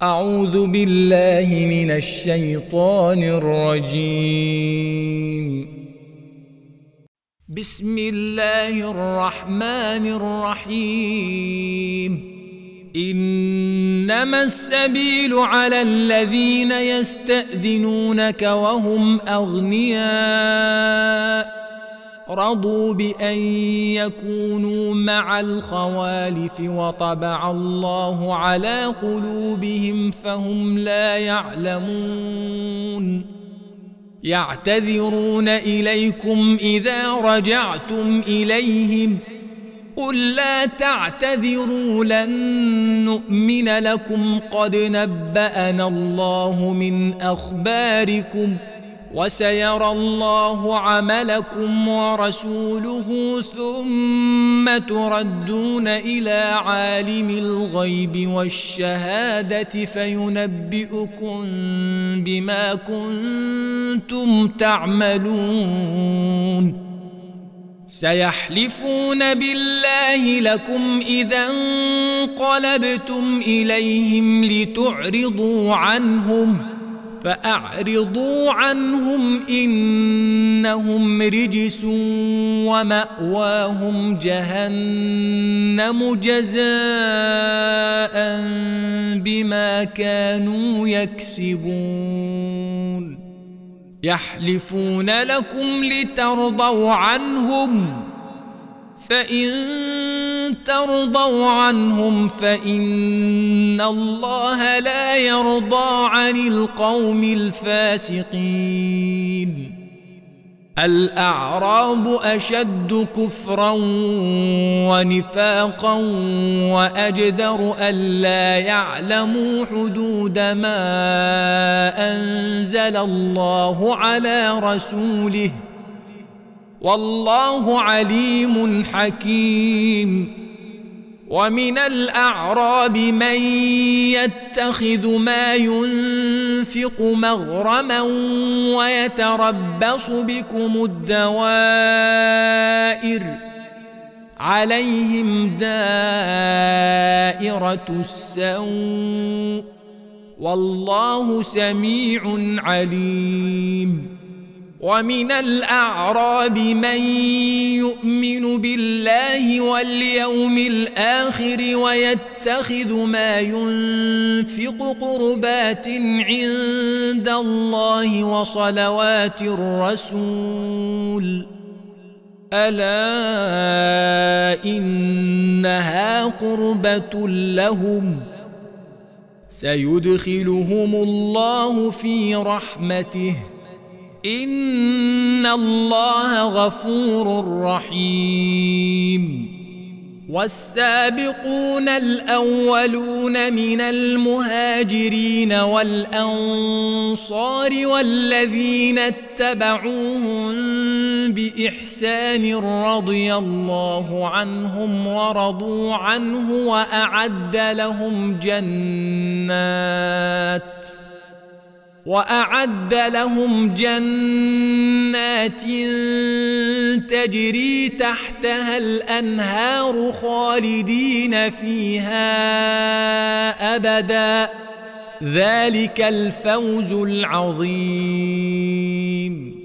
أعوذ بالله من الشيطان الرجيم. بسم الله الرحمن الرحيم. إنما السبيل على الذين يستأذنونك وهم أغنياء رضوا بأن يكونوا مع الخوالف وطبع الله على قلوبهم فهم لا يعلمون. يعتذرون إليكم إذا رجعتم إليهم قل لا تعتذروا لن نؤمن لكم قد نبأنا الله من أخباركم وسيرى الله عملكم ورسوله ثم تردون إلى عالم الغيب والشهادة فينبئكم بما كنتم تعملون. سيحلفون بالله لكم إذا انقلبتم إليهم لتعرضوا عنهم فأعرضوا عنهم إنهم رجس ومأواهم جهنم جزاء بما كانوا يكسبون. يحلفون لكم لترضوا عنهم فإن ترضوا عنهم فإن الله لا يرضى عن القوم الفاسقين. الأعراب أشد كفرا ونفاقا وأجدر ألا يعلموا حدود ما أنزل الله على رسوله والله عليم حكيم. ومن الأعراب من يتخذ ما ينفق مغرما ويتربص بكم الدوائر عليهم دائرة السوء والله سميع عليم. ومن الأعراب من يؤمن بالله واليوم الآخر ويتخذ ما ينفق قربات عند الله وصلوات الرسول ألا إنها قربة لهم سيدخلهم الله في رحمته إن الله غفور رحيم. والسابقون الأولون من المهاجرين والأنصار والذين اتبعوهم بإحسان رضي الله عنهم ورضوا عنه وأعد لهم جنات تجري تحتها الأنهار خالدين فيها أبدا ذلك الفوز العظيم.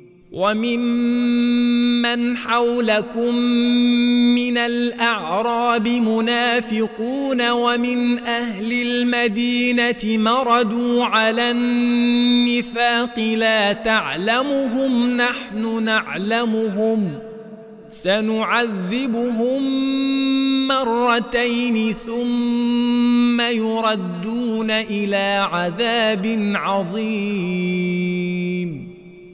وممن حولكم من الأعراب منافقون ومن أهل المدينة مردوا على النفاق لا تعلمهم نحن نعلمهم سنعذبهم مرتين ثم يردون إلى عذاب عظيم.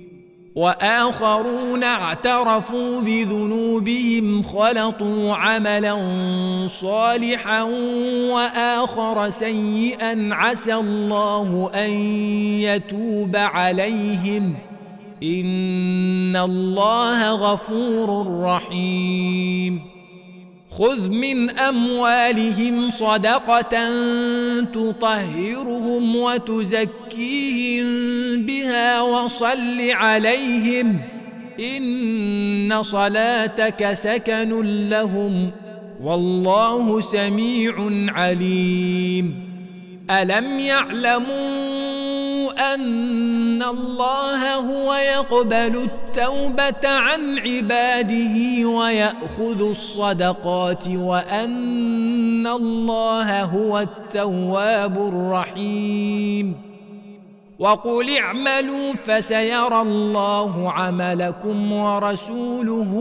وآخرون اعترفوا بذنوبهم خلطوا عملا صالحا وآخر سيئا عسى الله أن يتوب عليهم إن الله غفور رحيم. خذ من أموالهم صدقة تطهرهم وتزكيهم بها وصل عليهم إن صلاتك سكن لهم والله سميع عليم. ألم يعلموا أن الله هو يقبل التوبة عن عباده ويأخذ الصدقات وأن الله هو التواب الرحيم وقل اعملوا فسيرى الله عملكم ورسوله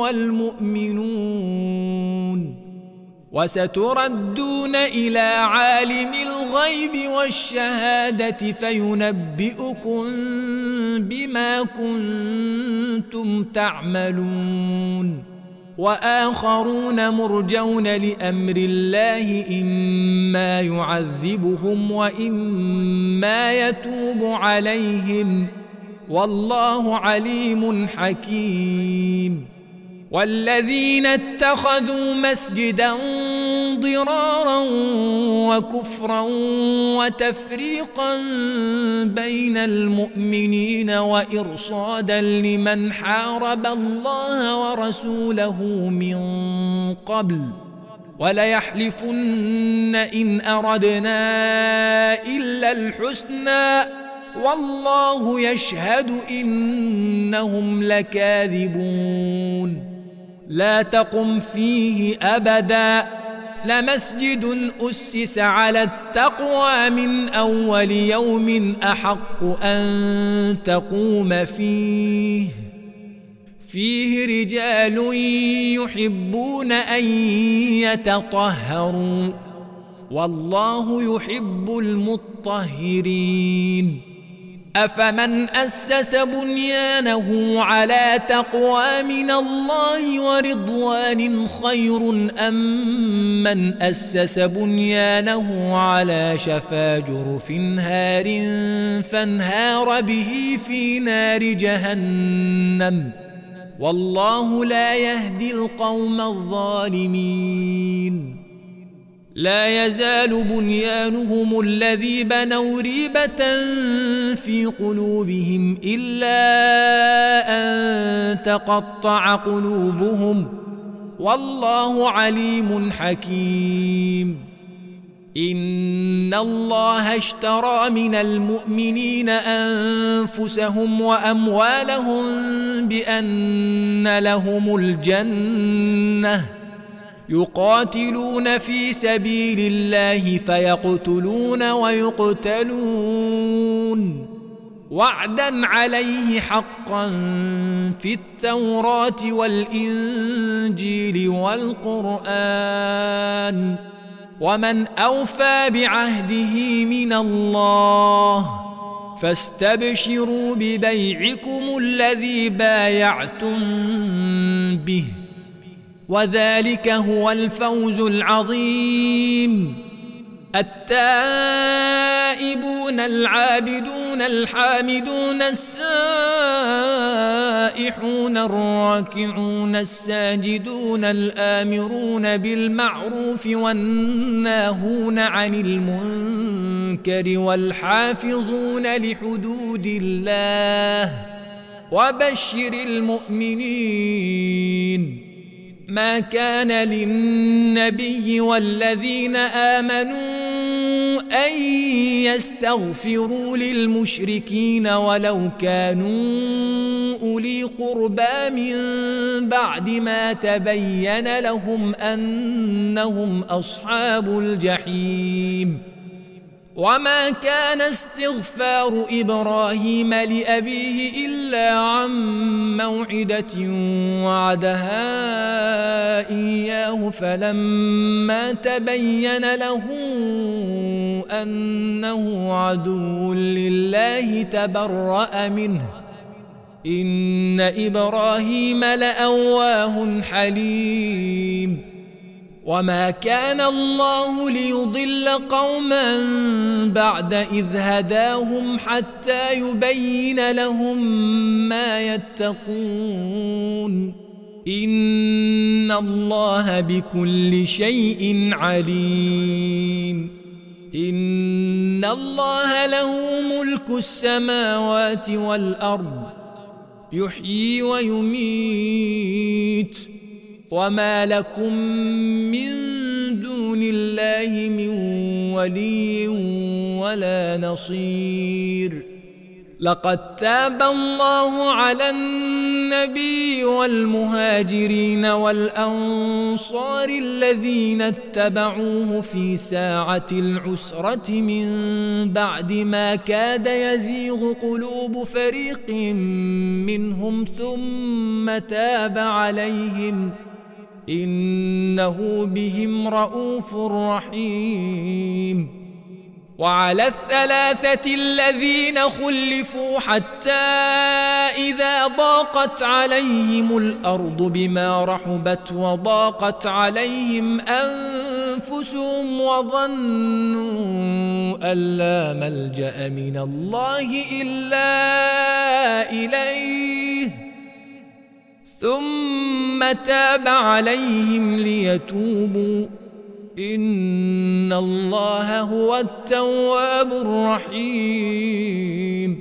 والمؤمنون وستردون إلى عالم الغيب والشهادة فينبئكم بما كنتم تعملون وآخرون مرجون لأمر الله إما يعذبهم وإما يتوب عليهم والله عليم حكيم والذين اتخذوا مسجدا ضرارا وكفرا وتفريقا بين المؤمنين وإرصادا لمن حارب الله ورسوله من قبل وليحلفن إن أردنا إلا الحسنى والله يشهد إنهم لكاذبون لا تقم فيه أبدا لمسجد أسس على التقوى من أول يوم أحق أن تقوم فيه رجال يحبون أن يتطهروا والله يحب المطهرين أفمن أسس بنيانه على تقوى من الله ورضوان خير أم من أسس بنيانه على شفا جرف هار فانهار به في نار جهنم والله لا يهدي القوم الظالمين لا يزال بنيانهم الذي بنوا ريبة في قلوبهم إلا أن تقطع قلوبهم والله عليم حكيم إن الله اشترى من المؤمنين أنفسهم وأموالهم بأن لهم الجنة يقاتلون في سبيل الله فيقتلون ويقتلون وعدا عليه حقا في التوراة والإنجيل والقرآن ومن أوفى بعهده من الله فاستبشروا ببيعكم الذي بايعتم به وذلك هو الفوز العظيم التائبون العابدون الحامدون السائحون الراكعون الساجدون الآمرون بالمعروف والناهون عن المنكر والحافظون لحدود الله وبشر المؤمنين ما كان للنبي والذين آمنوا أن يستغفروا للمشركين ولو كانوا أولي قربى من بعد ما تبين لهم أنهم أصحاب الجحيم وما كان استغفار إبراهيم لأبيه إلا عن موعدة وعدها إياه فلما تبين له أنه عدو لله تبرأ منه إن إبراهيم لأواه حليم وما كان الله ليضل قوما بعد إذ هداهم حتى يبين لهم ما يتقون إن الله بكل شيء عليم إن الله له ملك السماوات والأرض يحيي ويميت وما لكم من دون الله من ولي ولا نصير. لقد تاب الله على النبي والمهاجرين والأنصار الذين اتبعوه في ساعة العسرة من بعد ما كاد يزيغ قلوب فريق منهم ثم تاب عليهم إنه بهم رءوف رحيم. وعلى الثلاثة الذين خلفوا حتى إذا ضاقت عليهم الأرض بما رحبت وضاقت عليهم أنفسهم وظنوا أن لا ملجأ من الله إلا إليه ثم تاب عليهم ليتوبوا إن الله هو التواب الرحيم.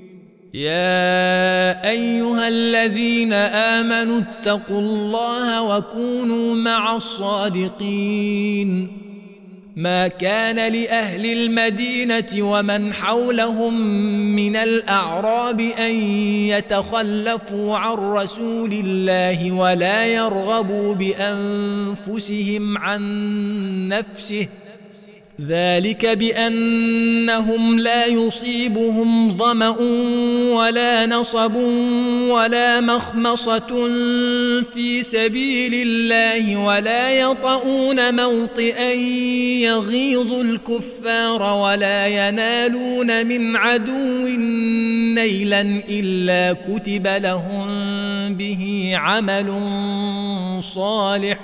يا أيها الذين آمنوا اتقوا الله وكونوا مع الصادقين. ما كان لأهل المدينة ومن حولهم من الأعراب أن يتخلفوا عن رسول الله ولا يرغبوا بأنفسهم عن نفسه ذلك بأنهم لا يصيبهم ظمأ ولا نصب ولا مخمصة في سبيل الله ولا يطؤون موطئا يغيظ الكفار ولا ينالون من عدو نيلا إلا كتب لهم به عمل صالح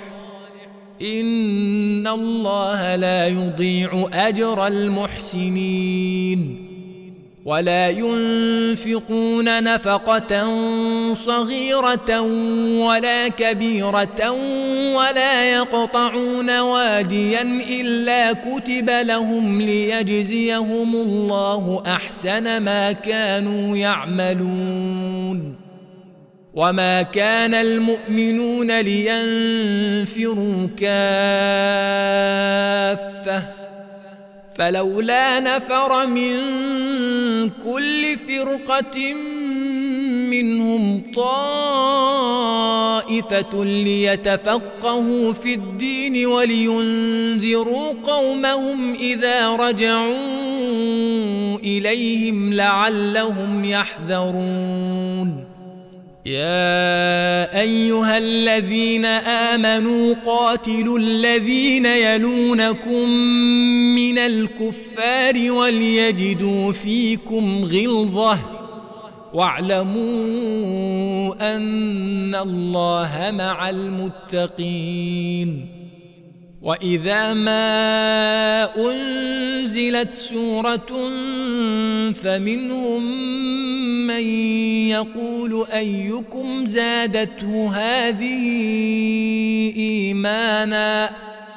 إن الله لا يضيع أجر المحسنين. ولا ينفقون نفقة صغيرة ولا كبيرة ولا يقطعون واديا إلا كتب لهم ليجزيهم الله أحسن ما كانوا يعملون. وما كان المؤمنون لينفروا كافة فلولا نفر من كل فرقة منهم طائفة ليتفقهوا في الدين ولينذروا قومهم إذا رجعوا إليهم لعلهم يحذرون. يا أيها الذين آمنوا قاتلوا الذين يلونكم من الكفار وليجدوا فيكم غلظة واعلموا أن الله مع المتقين. وإذا ما أنزلت سورة فمنهم من يقول أيكم زادته هذه إيمانا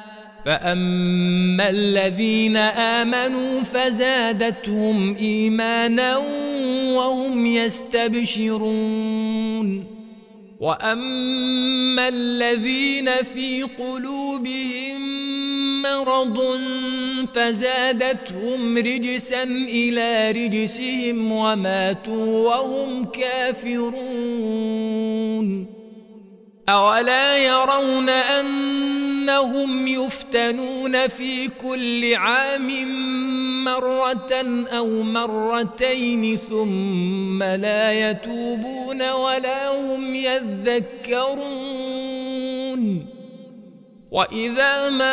فأما الذين آمنوا فزادتهم إيمانا وهم يستبشرون. وأما الذين في قلوبهم مرض فزادتهم رجسا إلى رجسهم وماتوا وهم كافرون. أولا يرون أنهم يفتنون في كل عام مرة أو مرتين ثم لا يتوبون ولا هم يذكرون. وإذا ما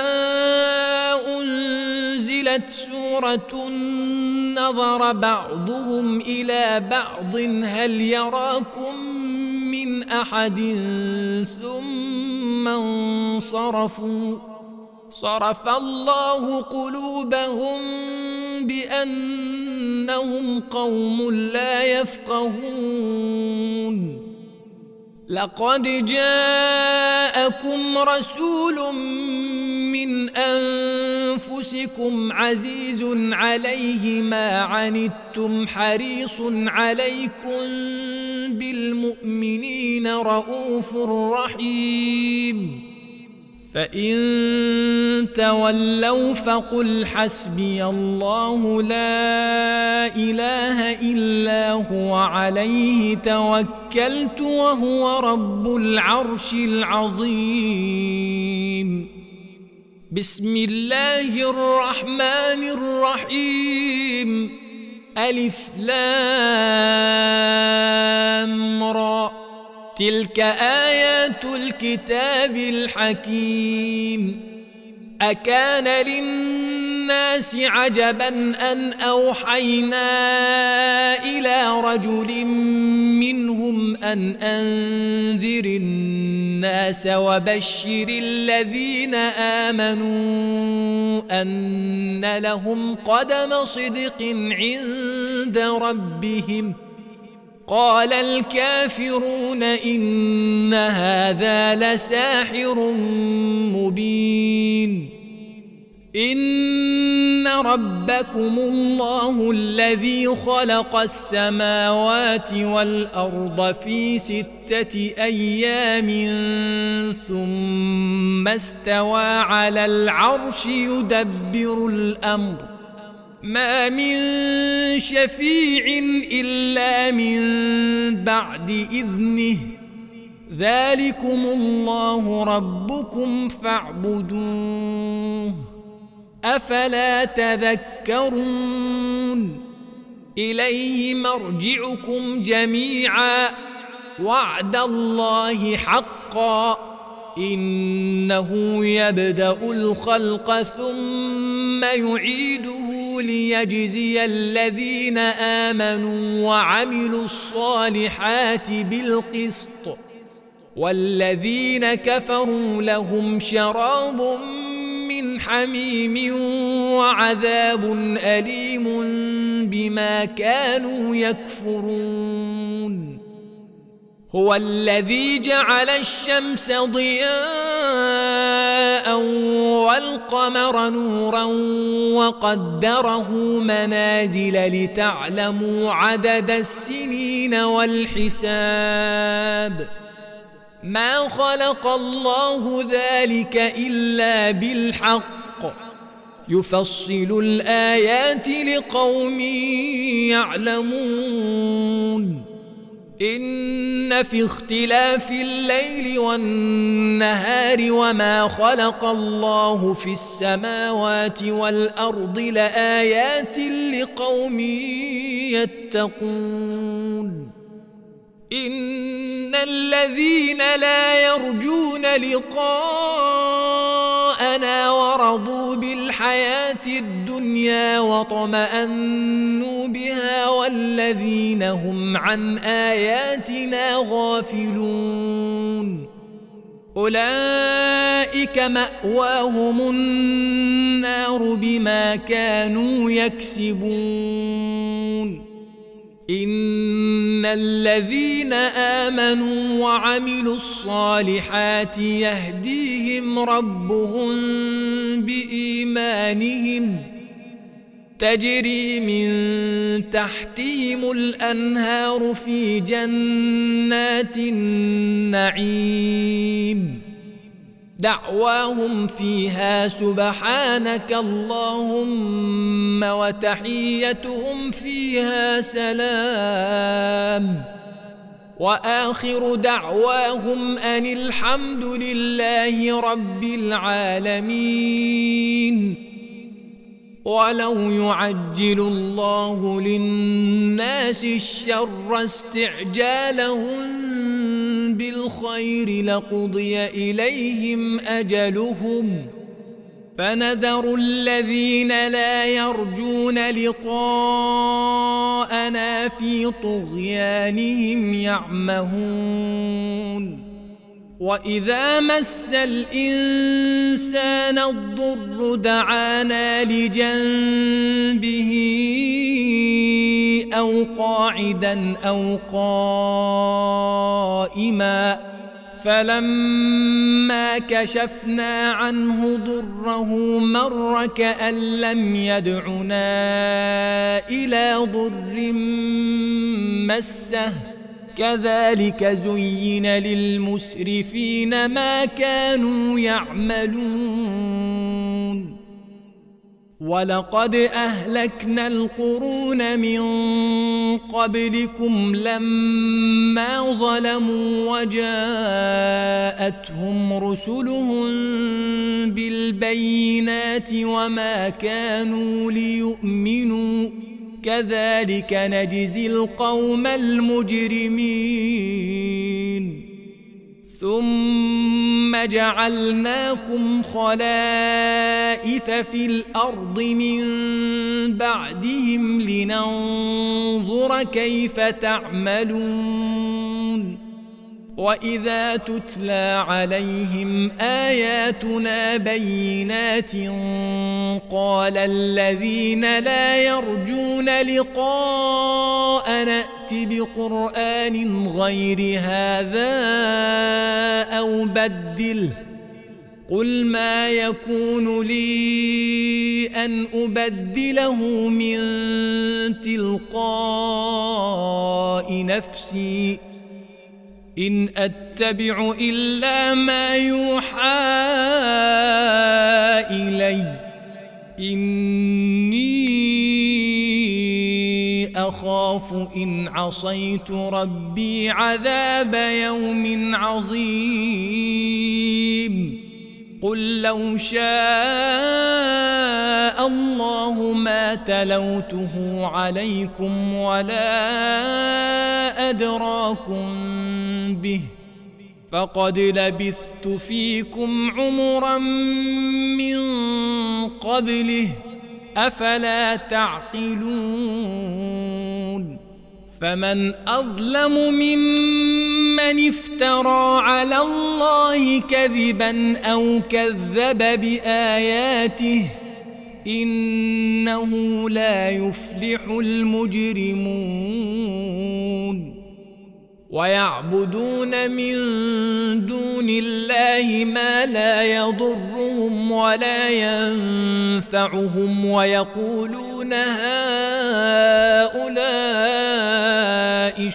أنزلت سورة نظر بعضهم إلى بعض هل يراكم من أحد ثم انصرفوا صرف الله قلوبهم بأنهم قوم لا يفقهون. لقد جاءكم رسول من أنفسكم عزيز عليه ما عنتم حريص عليكم بالمؤمنين رؤوف رحيم. فإن تولوا فقل حسبي الله لا إله إلا هو عليه توكلت وهو رب العرش العظيم. بسم الله الرحمن الرحيم. ألف لام را. تلك آيات الكتاب الحكيم. أكان للناس عجبا أن أوحينا إلى رجل منهم أن أنذر الناس وبشر الذين آمنوا أن لهم قدم صدق عند ربهم. قال الكافرون إن هذا لساحر مبين. إن ربكم الله الذي خلق السماوات والأرض في 6 أيام ثم استوى على العرش يدبر الأمر. ما من شفيع إلا من بعد إذنه. ذلكم الله ربكم فاعبدوه. أفلا تذكرون. إليه مرجعكم جميعا وعد الله حقا. إنه يبدأ الخلق ثم يعيده ليجزي الذين آمنوا وعملوا الصالحات بالقسط. والذين كفروا لهم شراب من حميم وعذاب أليم بما كانوا يكفرون. هو الذي جعل الشمس ضياء والقمر نورا وقدره منازل لتعلموا عدد السنين والحساب. ما خلق الله ذلك إلا بالحق. يفصل الآيات لقوم يعلمون. إن في اختلاف الليل والنهار وما خلق الله في السماوات والأرض لآيات لقوم يتقون. إن الذين لا يرجون لقاءنا ورضوا بالحياة الدنيا واطمأنوا بها والذين هم عن آياتنا غافلون أولئك مأواهم النار بما كانوا يكسبون. إن الذين آمنوا وعملوا الصالحات يهديهم ربهم بإيمانهم تجري من تحتهم الأنهار في جنات النعيم. دعواهم فيها سبحانك اللهم وتحيتهم فيها سلام. وآخر دعواهم أن الحمد لله رب العالمين. ولو يعجل الله للناس الشر استعجالهم بالخير لقضي إليهم أجلهم فنذر الذين لا يرجون لقاءنا في طغيانهم يعمهون. وإذا مس الإنسان الضر دعانا لجنبه أو قاعدا أو قائما فلما كشفنا عنه ضره مر كأن لم يدعنا إلى ضر مسه كذلك زين للمسرفين ما كانوا يعملون ولقد أهلكنا القرون من قبلكم لما ظلموا وجاءتهم رسلهم بالبينات وما كانوا ليؤمنوا كذلك نجزي القوم المجرمين ثم جعلناكم خلائف في الأرض من بعدهم لننظر كيف تعملون وإذا تتلى عليهم آياتنا بينات قال الذين لا يرجون لقاءنا ائت بقرآن غير هذا أو بدله قل ما يكون لي أن أبدله من تلقاء نفسي إن أتبع إلا ما يوحى إلي إني أخاف إن عصيت ربي عذاب يوم عظيم قل لو شاء الله ما تلوته عليكم ولا أدراكم به فقد لبثت فيكم عمرا من قبله أفلا تعقلون فمن أظلم ممن افترى على الله كذبا أو كذب بآياته إنه لا يفلح المجرمون ويعبدون من دون الله ما لا يضرهم ولا ينفعهم ويقولون هؤلاء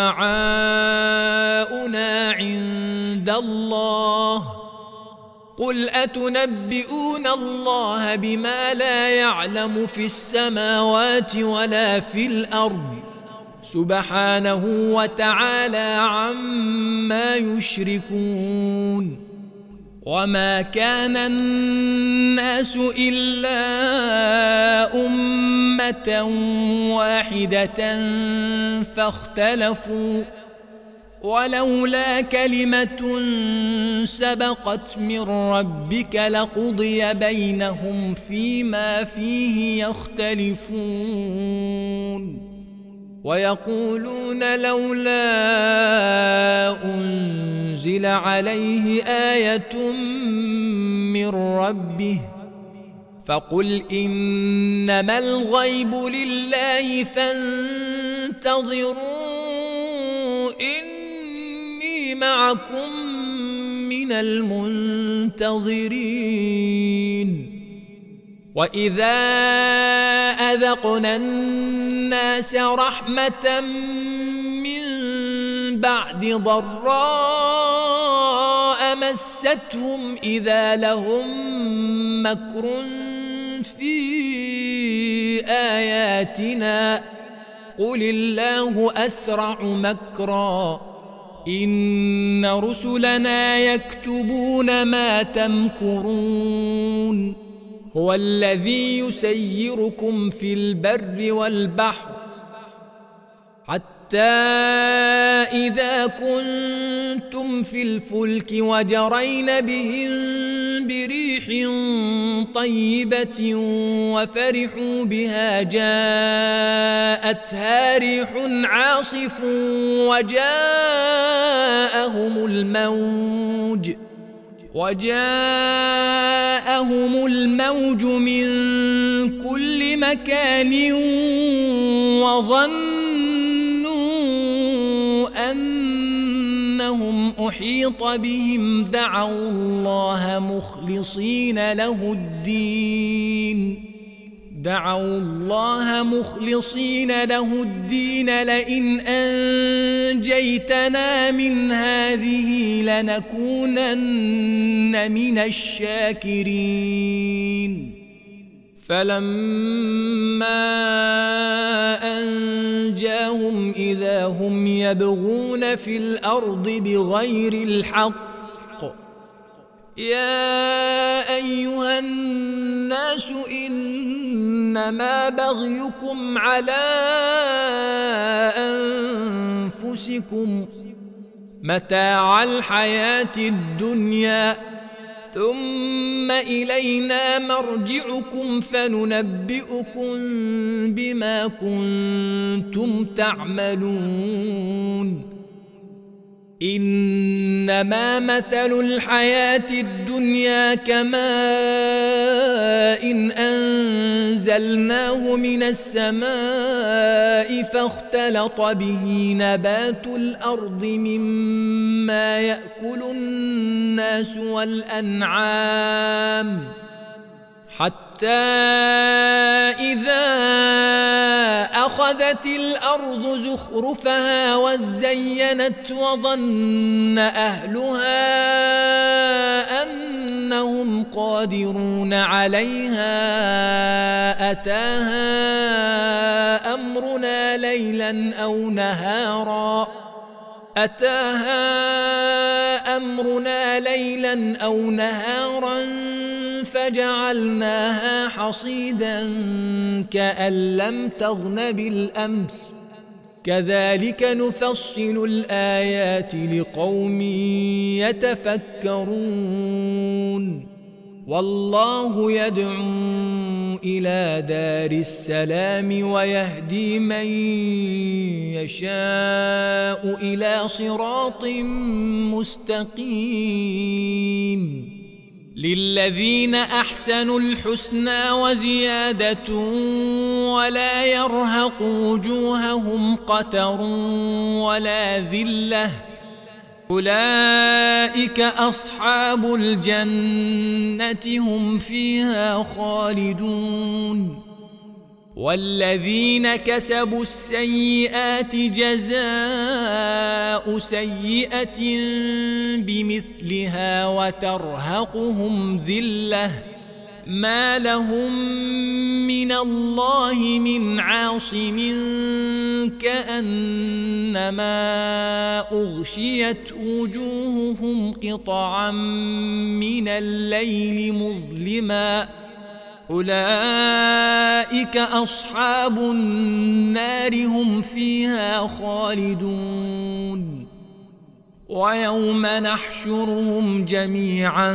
شفعاؤنا عند الله قل أتنبئون الله بما لا يعلم في السماوات ولا في الأرض سبحانه وتعالى عما يشركون وما كان الناس إلا أمة واحدة فاختلفوا ولولا كلمة سبقت من ربك لقضي بينهم فيما فيه يختلفون ويقولون لولا أنزل عليه آية من ربه فقل إنما الغيب لله فانتظروا إني معكم من المنتظرين وإذا أذقنا الناس رحمة من بعد ضراء مستهم إذا لهم مكر في آياتنا قل الله أسرع مكرا إن رسلنا يكتبون ما تمكرون هو الذي يسيركم في البر والبحر حتى إذا كنتم في الفلك وجرين بهم بريح طيبة وفرحوا بها جاءتها ريح عاصف وجاءهم الموج من كل مكان وظنوا أنهم أحيط بهم دعوا الله مخلصين له الدين لئن أنجيتنا من هذه لنكونن من الشاكرين فلما أنجاهم إذا هم يبغون في الأرض بغير الحق يا أيها الناس إنما بغيكم على أنفسكم متاع الحياة الدنيا ثم إلينا مرجعكم فننبئكم بما كنتم تعملون إنما مثل الحياة الدنيا كماء إن أنزلناه من السماء فاختلط به نبات الأرض مما يأكل الناس والأنعام حتى إذا أخذت الأرض زخرفها وزينت وظن أهلها أنهم قادرون عليها أتاها أمرنا ليلا أو نهارا فجعلناها حصيدا كأن لم تغن بالأمس كذلك نفصل الآيات لقوم يتفكرون والله يدعو إلى دار السلام ويهدي من يشاء إلى صراط مستقيم للذين أحسنوا الحسنى وزيادة ولا يرهق وجوههم قتر ولا ذلة أولئك أصحاب الجنة هم فيها خالدون والذين كسبوا السيئات جزاء سيئة بمثلها وترهقهم ذلة ما لهم من الله من عاصم كأنما أغشيت وجوههم قطعا من الليل مظلما أولئك أصحاب النار هم فيها خالدون ويوم نحشرهم جميعا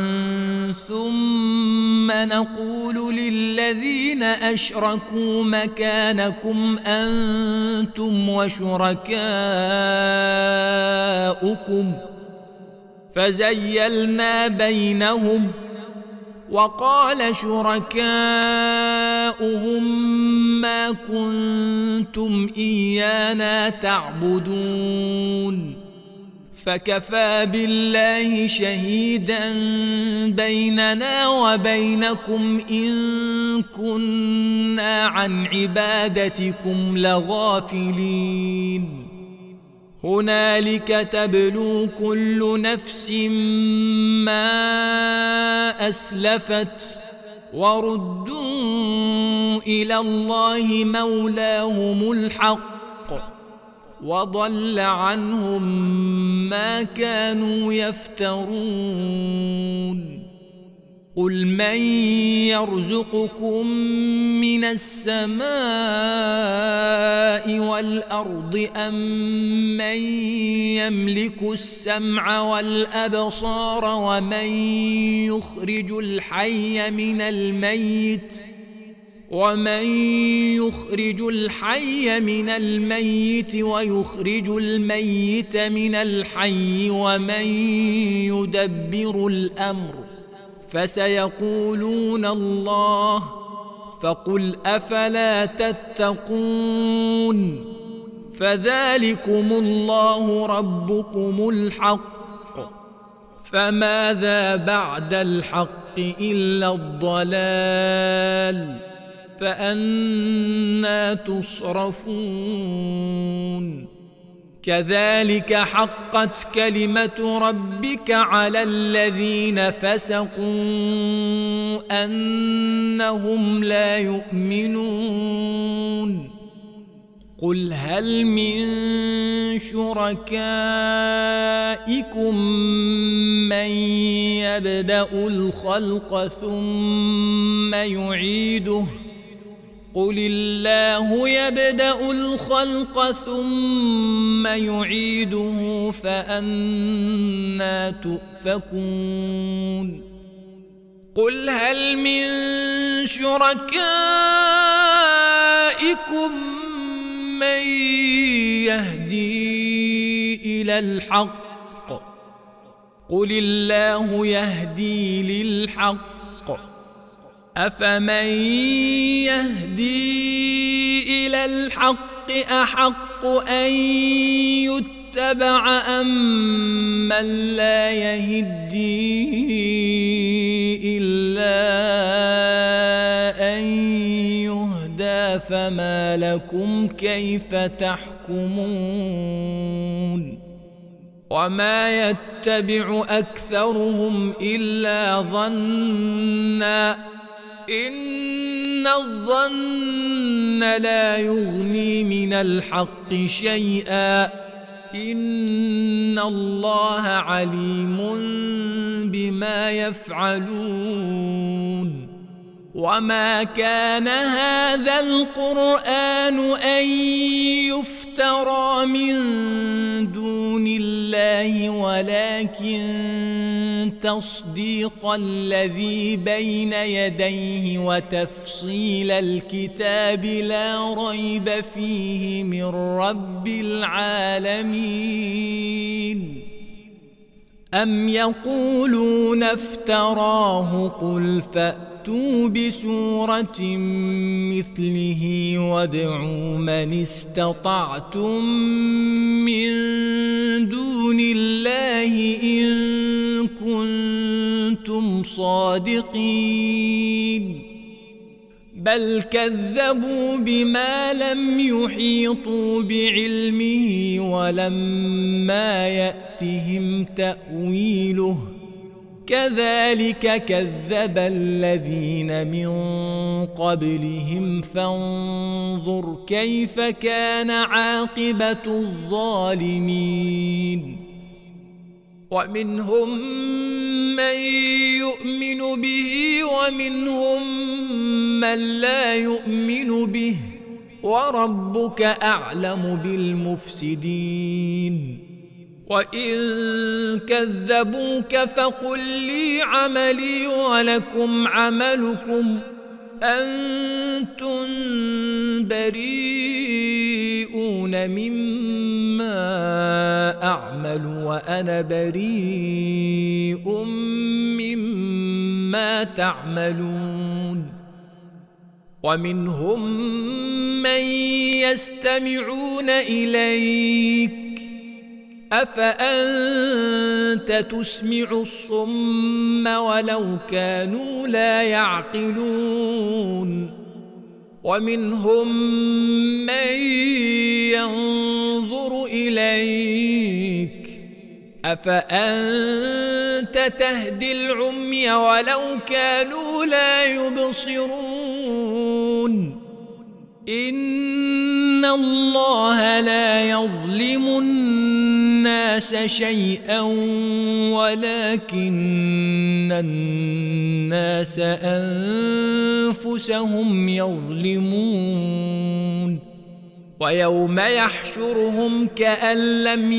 ثم نقول للذين أشركوا مكانكم أنتم وشركاؤكم فزيلنا بينهم وقال شركاؤهم ما كنتم إيانا تعبدون فكفى بالله شهيدا بيننا وبينكم إن كنا عن عبادتكم لغافلين هنالك تبلو كل نفس ما أسلفت وردوا إلى الله مولاهم الحق وضل عنهم ما كانوا يفترون قل من يرزقكم من السماء والأرض أم من يملك السمع والأبصار ومن يخرج الحي من الميت ويخرج الميت من الحي ومن يدبر الأمر فسيقولون الله فقل أفلا تتقون فذلكم الله ربكم الحق فماذا بعد الحق إلا الضلال فأنى تصرفون كذلك حقت كلمة ربك على الذين فسقوا أنهم لا يؤمنون قل هل من شركائكم من يبدأ الخلق ثم يعيده قل الله يبدأ الخلق ثم يعيده فأنى تؤفكون قل هل من شركائكم من يهدي إلى الحق قل الله يهدي للحق أفمن يهدي إلى الحق أحق أن يتبع أم من لا يهدي إلا أن يهدى فما لكم كيف تحكمون وما يتبع أكثرهم إلا ظنًّا إن الظن لا يغني من الحق شيئا إن الله عليم بما يفعلون وما كان هذا القرآن أن يفترى من دون الله ولكن تصديق الذي بين يديه وتفصيل الكتاب لا ريب فيه من رب العالمين أم يقولون افتراه قل فأتوا بسورة مثله وادعوا من استطعتم من دون الله إن كنتم صادقين بل كذبوا بما لم يحيطوا بعلمه ولما يأتهم تأويله كذلك كذب الذين من قبلهم فانظر كيف كان عاقبة الظالمين ومنهم من يؤمن به ومنهم من لا يؤمن به وربك أعلم بالمفسدين وإن كذبوك فقل لي عملي ولكم عملكم أنتم بريئون مما أعمل وأنا بريء مما تعملون ومنهم من يستمعون إليك أفأنت تسمع الصم ولو كانوا لا يعقلون ومنهم من ينظر إليك أفأنت تهدي العمي ولو كانوا لا يبصرون إن الله لا يظلم الناس شيئا ولكن الناس أنفسهم يظلمون ويوم يحشرهم كأن لم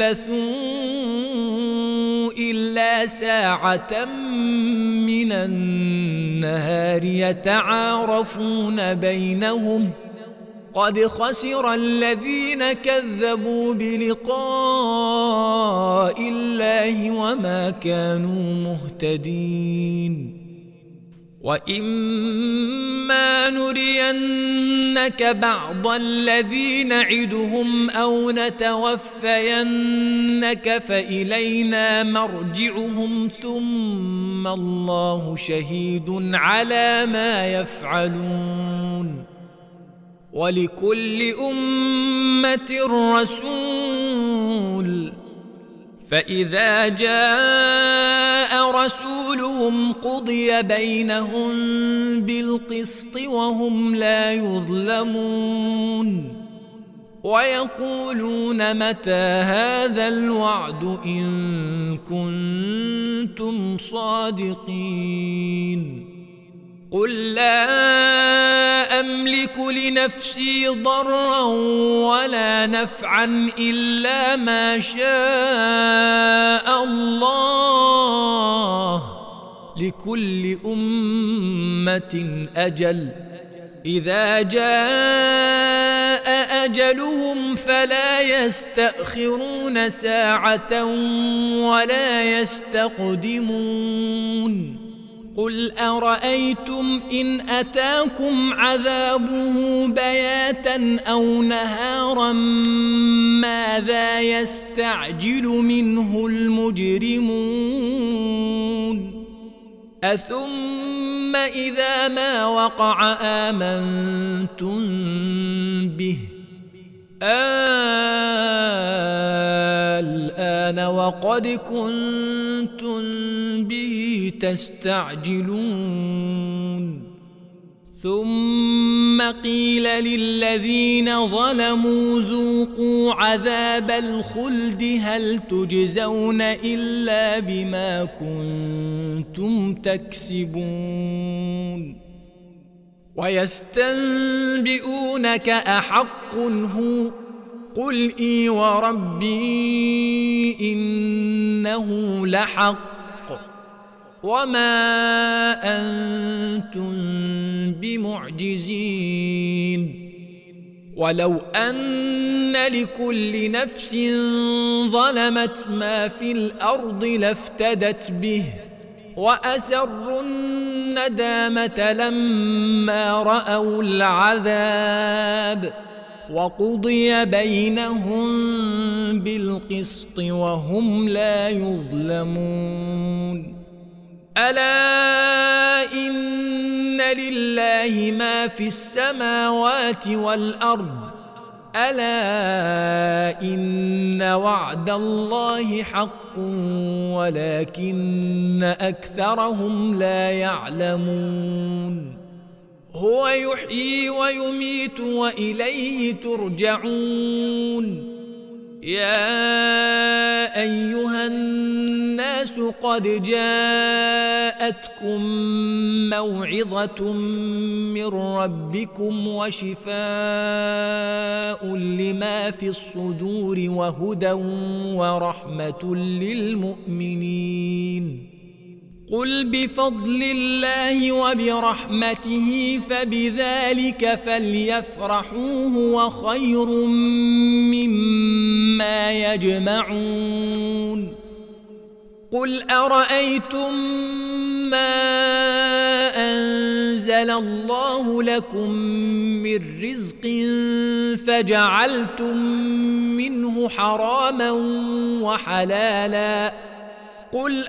يلبثوا إلا ساعة من النهار يتعارفون بينهم قد خسر الذين كذبوا بلقاء الله وما كانوا مهتدين وإما نرينك بعض الذي نعدهم أو نتوفينك فإلينا مرجعهم ثم ثم الله شهيد على ما يفعلون ولكل أمة رسول فإذا جاء رسولهم قضي بينهم بالقسط وهم لا يظلمون ويقولون متى هذا الوعد إن كنتم صادقين قل لا أملك لنفسي ضرا ولا نفعا إلا ما شاء الله لكل أمة أجل إذا جاء أجلهم فلا يستأخرون ساعة ولا يستقدمون قل أرأيتم إن أتاكم عذابه بياتا أو نهارا ماذا يستعجل منه المجرمون أثم إذا ما وقع آمنتم به الآن وقد كنتم به تستعجلون ثم قيل للذين ظلموا ذوقوا عذاب الخلد هل تجزون إلا بما كنتم تكسبون ويستنبئونك أحق هو قل إي وربي إنه لحق وما أنتم بمعجزين ولو أن لكل نفس ظلمت ما في الأرض لافتدت به وأسروا الندامة لما رأوا العذاب وقضي بينهم بالقسط وهم لا يظلمون ألا إن لله ما في السماوات والأرض ألا إن وعد الله حق ولكن أكثرهم لا يعلمون هو يحيي ويميت وإليه ترجعون يا أيها الناس قد جاءتكم موعظة من ربكم وشفاء لما في الصدور وهدى ورحمة للمؤمنين قل بفضل الله وبرحمته فبذلك فليفرحوا هو خير مما يجمعون قل أرأيتم ما أنزل الله لكم من رزق فجعلتم منه حراما وحلالا قل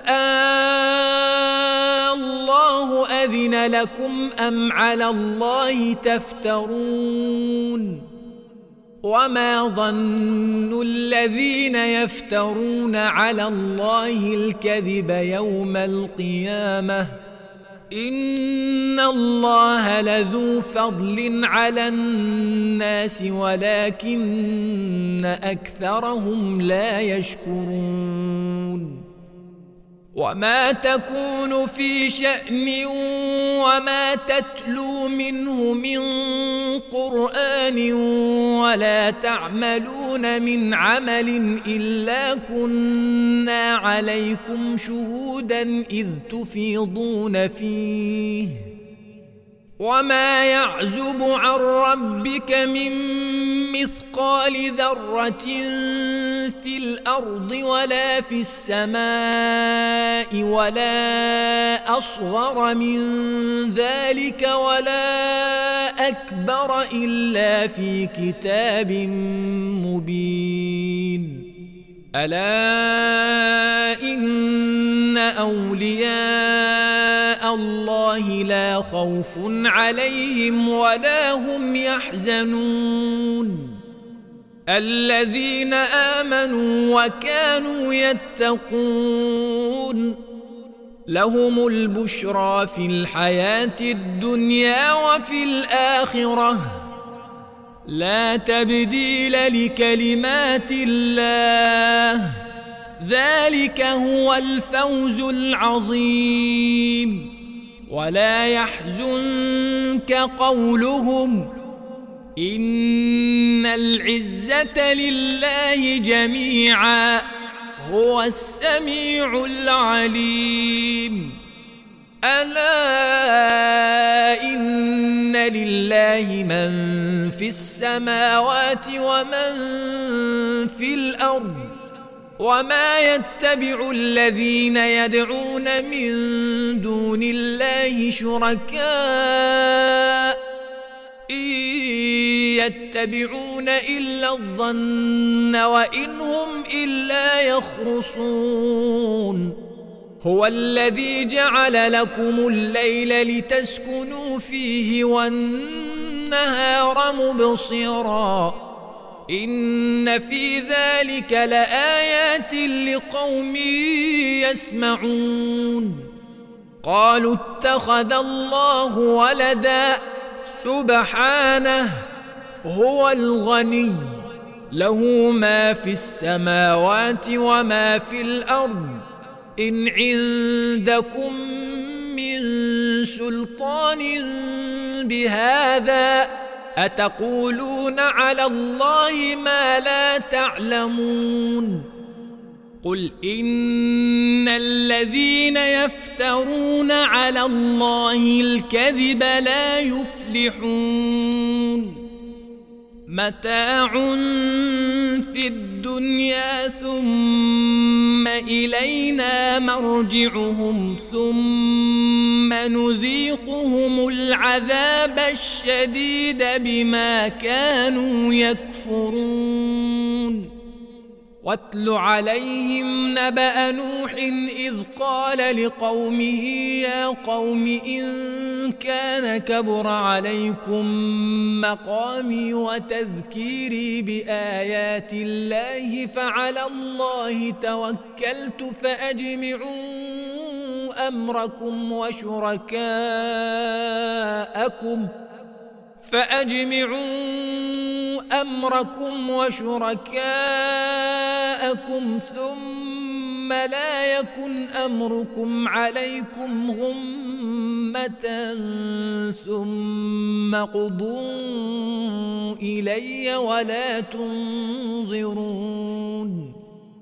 الله أذن لكم أم على الله تفترون وما ظن الذين يفترون على الله الكذب يوم القيامة إن الله لذو فضل على الناس ولكن أكثرهم لا يشكرون وما تكون في شأن وما تتلو منه من قرآن ولا تعملون من عمل إلا كنا عليكم شهودا إذ تفيضون فيه وما يعزب عن ربك من مثقال ذرة في الأرض ولا في السماء ولا أصغر من ذلك ولا أكبر إلا في كتاب مبين ألا إن أولياء الله لا خوف عليهم ولا هم يحزنون الذين آمنوا وكانوا يتقون لهم البشرى في الحياة الدنيا وفي الآخرة لا تبديل لكلمات الله ذلك هو الفوز العظيم ولا يحزنك قولهم إن العزة لله جميعا هو السميع العليم ألا إن لله من في السماوات ومن في الأرض وما يتبع الذين يدعون من دون الله شركاء إن يتبعون إلا الظن وإن هم إلا يخرصون هو الذي جعل لكم الليل لتسكنوا فيه والنهار مبصرا إن في ذلك لآيات لقوم يسمعون قالوا اتخذ الله ولدا سبحانه هو الغني له ما في السماوات وما في الأرض إن عندكم من سلطان بهذا أتقولون على الله ما لا تعلمون قل إن الذين يفترون على الله الكذب لا يفلحون متاع في الدنيا ثم إلينا مرجعهم ثم نذيقهم العذاب الشديد بما كانوا يكفرون واتل عليهم نبأ نوح إذ قال لقومه يا قوم إن كان كبر عليكم مقامي وتذكيري بآيات الله فعلى الله توكلت فأجمعوا أمركم وشركاءكم ثم لا يكن أمركم عليكم غمة ثم قضوا إلي ولا تنظرون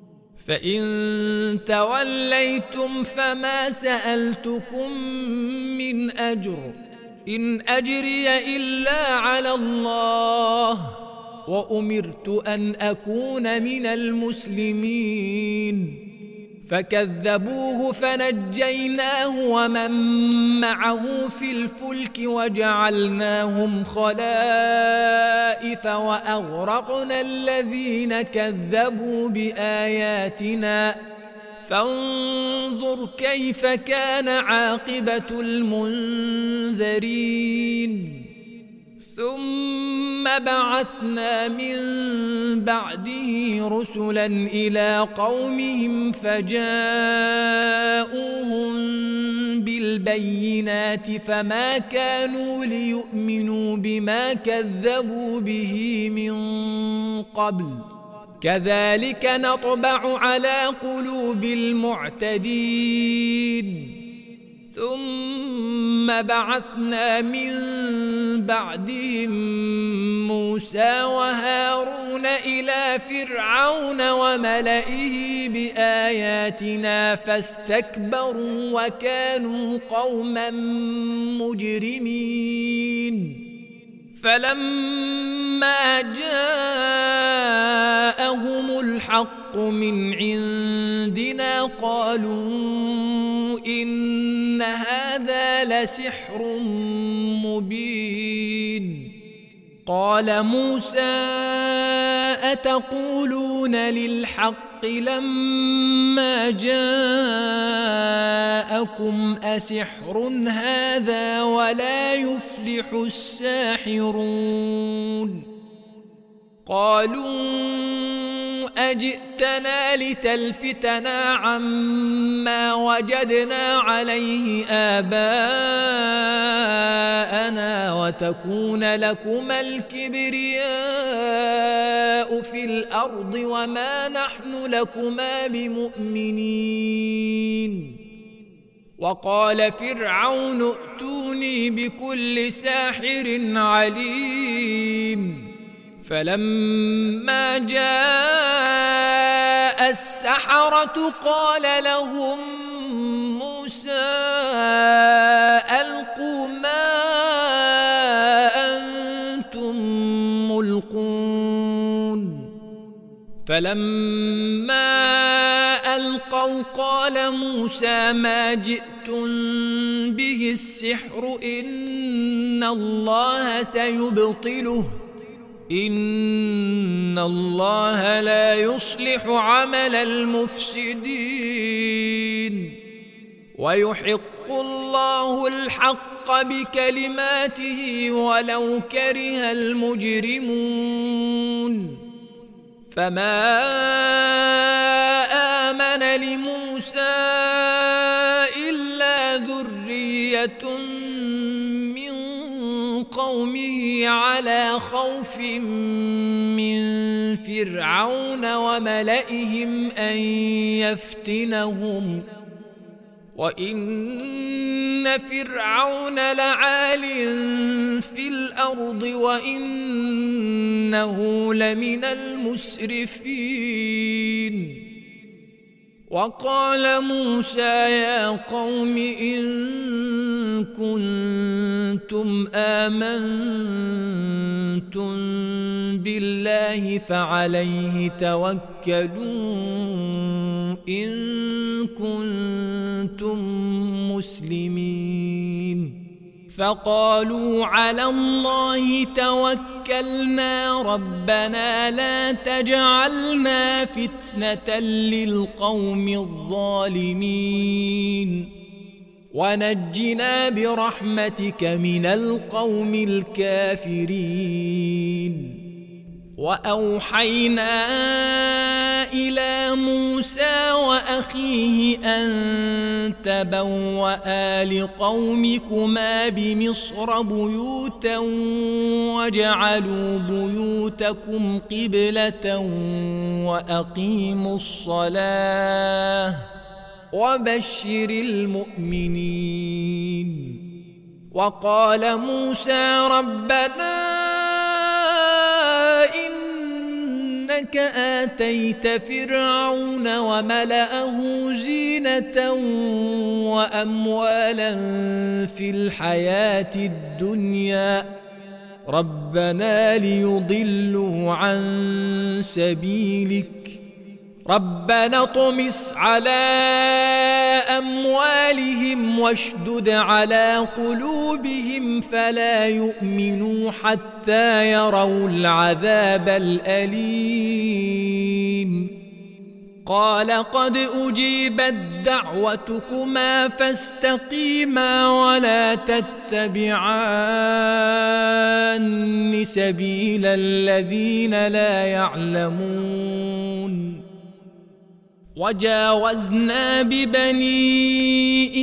فإن توليتم فما سألتكم من أجر إن أجري إلا على الله وأمرت أن أكون من المسلمين فكذبوه فنجيناه ومن معه في الفلك وجعلناهم خلائف وأغرقنا الذين كذبوا بآياتنا فانظر كيف كان عاقبة المنذرين ثم بعثنا من بعده رسلا إلى قومهم فجاءوهم بالبينات فما كانوا ليؤمنوا بما كذبوا به من قبل كذلك نطبع على قلوب المعتدين ثم بعثنا من بعدهم موسى وهارون إلى فرعون وملئه بآياتنا فاستكبروا وكانوا قوما مجرمين فلما جاءهم الحق من عندنا قالوا إن هذا لسحر مبين قال موسى أتقولون للحق لما جاءكم أسحر هذا ولا يفلح الساحرون قالوا أجئتنا لتلفتنا عما وجدنا عليه آباءنا وتكون لكما الكبرياء في الأرض وما نحن لكما بمؤمنين وقال فرعون ائتوني بكل ساحر عليم فلما جاء السحرة قال لهم موسى ألقوا ما أنتم ملقون فلما ألقوا قال موسى ما جئتم به السحر إن الله سيبطله إن الله لا يصلح عمل المفسدين ويحق الله الحق بكلماته ولو كره المجرمون فما آمن لموسى إلا ذرية من قومه على خوف من فرعون وملئهم أن يفتنهم وإن فرعون لعال في الأرض وإنه لمن المسرفين وقال موسى يا قوم إن كنتم آمنتم بالله فعليه توكلوا إن كنتم مسلمين فقالوا على الله توكلنا ربنا لا تجعلنا فتنة للقوم الظالمين ونجنا برحمتك من القوم الكافرين وأوحينا إلى موسى وأخيه أن تبوأ لقومكما بمصر بيوتا واجعلوا بيوتكم قبلة وأقيموا الصلاة وبشر المؤمنين وقال موسى ربنا إنك آتيت فرعون وملأه زينة وأموالا في الحياة الدنيا ربنا ليضلوا عن سبيلك ربنا اطمس على أموالهم واشدد على قلوبهم فلا يؤمنوا حتى يروا العذاب الأليم قال قد أجيبت دعوتكما فاستقيما ولا تتبعان سبيل الذين لا يعلمون وجاوزنا ببني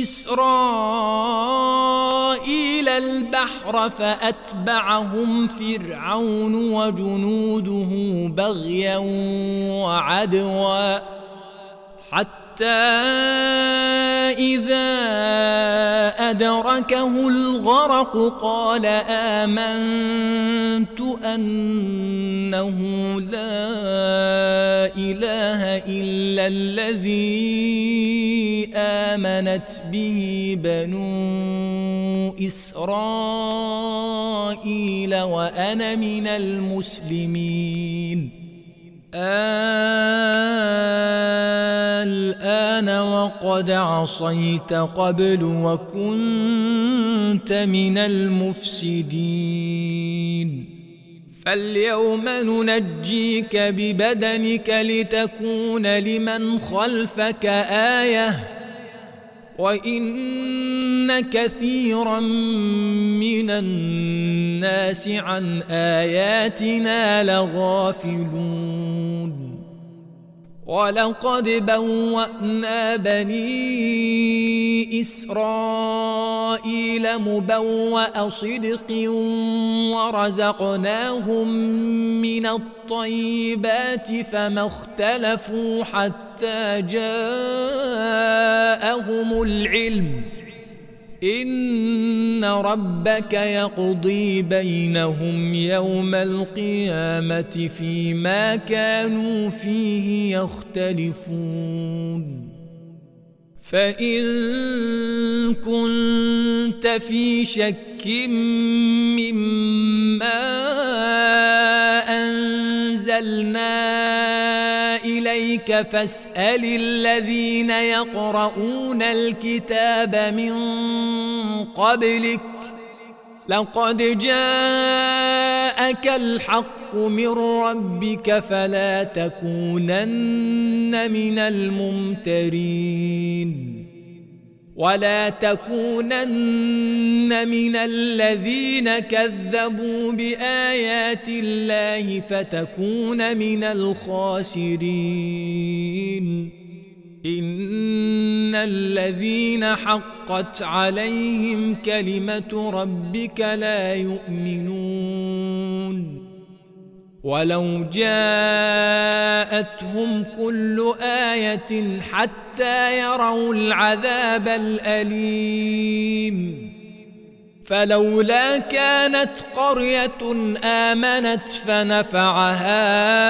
إسرائيل البحر فأتبعهم فرعون وجنوده بغيا وعدوا حتى إذا أدركه الغرق قال آمنت أنه لا إله إلا الذي آمنت به بنو إسرائيل وأنا من المسلمين الآن وقد عصيت قبل وكنت من المفسدين فاليوم ننجيك ببدنك لتكون لمن خلفك آية وإن كثيرا من الناس عن آياتنا لغافلون ولقد بوأنا بني إسرائيل مبوأ صدق ورزقناهم من الطيبات فما اختلفوا حتى جاءهم العلم إن ربك يقضي بينهم يوم القيامة فيما كانوا فيه يختلفون فإن كنت في شك مما أنزلنا إليك فاسأل الذين يقرؤون الكتاب من قبلك لقد جاءك الحق من ربك فلا تكونن من الممترين ولا تكونن من الذين كذبوا بآيات الله فتكون من الخاسرين إن الذين حقت عليهم كلمة ربك لا يؤمنون ولو جاءتهم كل آية حتى يروا العذاب الأليم فلولا كانت قرية آمنت فنفعها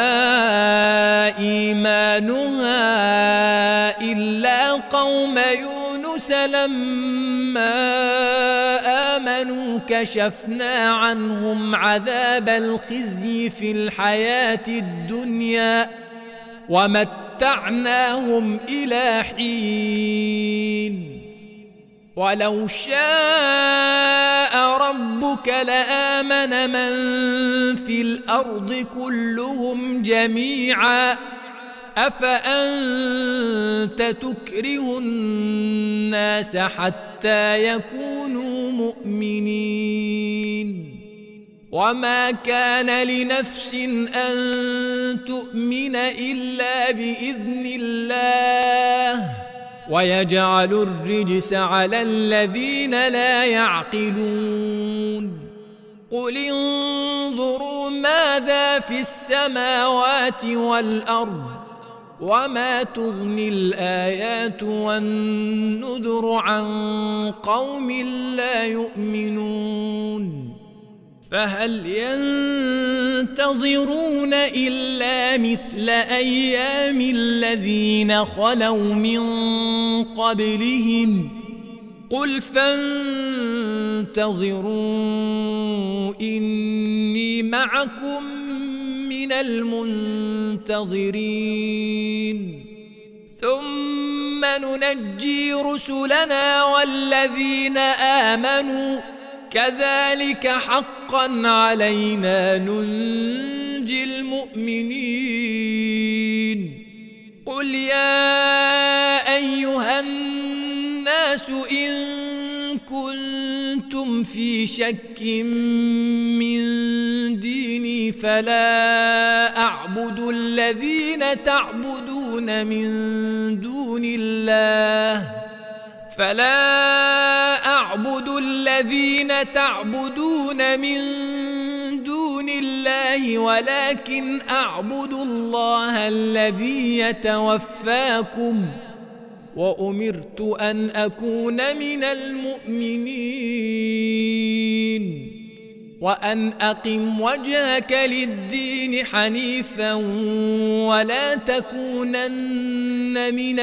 إيمانها إلا قوم يونس لما آمنوا كشفنا عنهم عذاب الخزي في الحياة الدنيا ومتعناهم إلى حين ولو شاء ربك لآمن من في الأرض كلهم جميعا أفأنت تكره الناس حتى يكونوا مؤمنين وما كان لنفس أن تؤمن إلا بإذن الله ويجعل الرجس على الذين لا يعقلون قل انظروا ماذا في السماوات والأرض وما تغني الآيات والنذر عن قوم لا يؤمنون فهل ينتظرون إلا مثل أيام الذين خلوا من قبلهم قل فانتظروا إني معكم من المنتظرين ثم ننجي رسلنا والذين آمنوا كذلك حقا علينا ننجي المؤمنين قل يا أيها الناس إن كنتم في شك من ديني فلا أعبد الذين تعبدون من دون الله ولكن أعبد الله الذي يتوفاكم وأمرت أن أكون من المؤمنين وأن أقم وجهك للدين حنيفا ولا تكونن من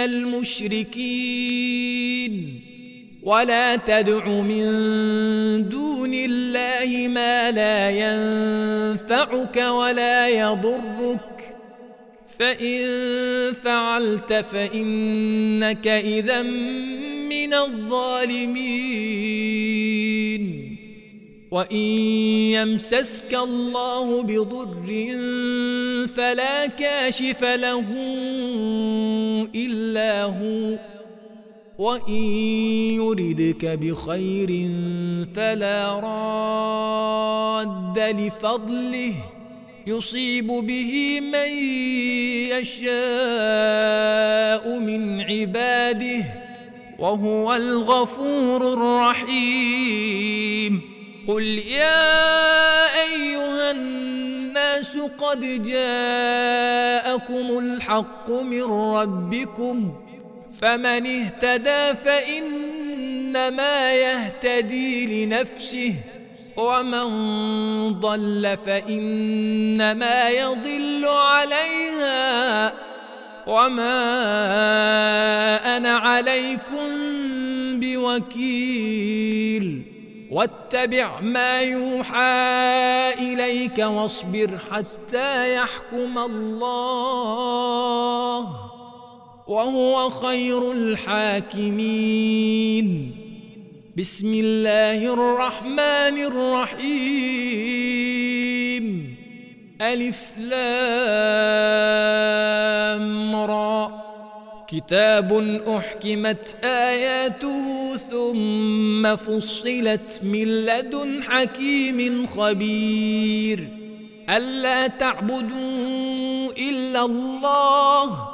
المشركين ولا تدع من دون الله ما لا ينفعك ولا يضرك فإن فعلت فإنك إذا من الظالمين وإن يمسسك الله بضر فلا كاشف له إلا هو، وإن يردك بخير فلا راد لفضله يصيب به من يشاء من عباده وهو الغفور الرحيم. قل يا أيها الناس قد جاءكم الحق من ربكم، فمن اهتدى فإنما يهتدي لنفسه، ومن ضل فإنما يضل عليها، وما أنا عليكم بوكيل. واتبع ما يوحى إليك واصبر حتى يحكم الله، وهو خير الحاكمين. بسم الله الرحمن الرحيم. ألف لام را. كتاب أحكمت آياته ثم فصلت من لدن حكيم خبير. ألا تعبدوا إلا الله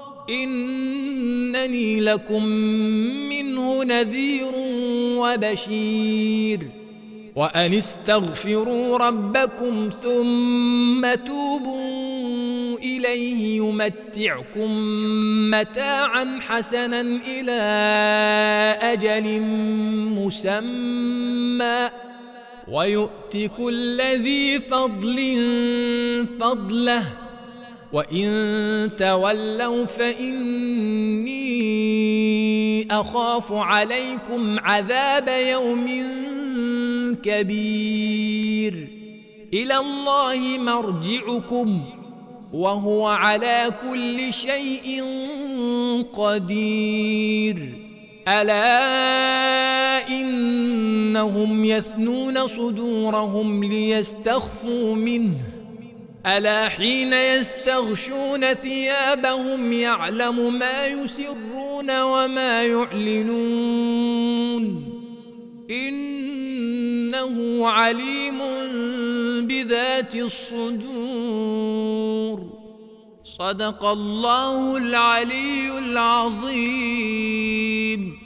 إنني لكم منه نذير وبشير. وأن استغفروا ربكم ثم توبوا إليه يمتعكم متاعا حسنا إلى أجل مسمى ويؤت كل ذي فضل فضله، وإن تولوا فإني أخاف عليكم عذاب يوم كبير. إلى الله مرجعكم وهو على كل شيء قدير. ألا إنهم يثنون صدورهم ليستخفوا منه، ألا حين يستغشون ثيابهم يعلم ما يسرون وما يعلنون، إنه عليم بذات الصدور. صدق الله العلي العظيم.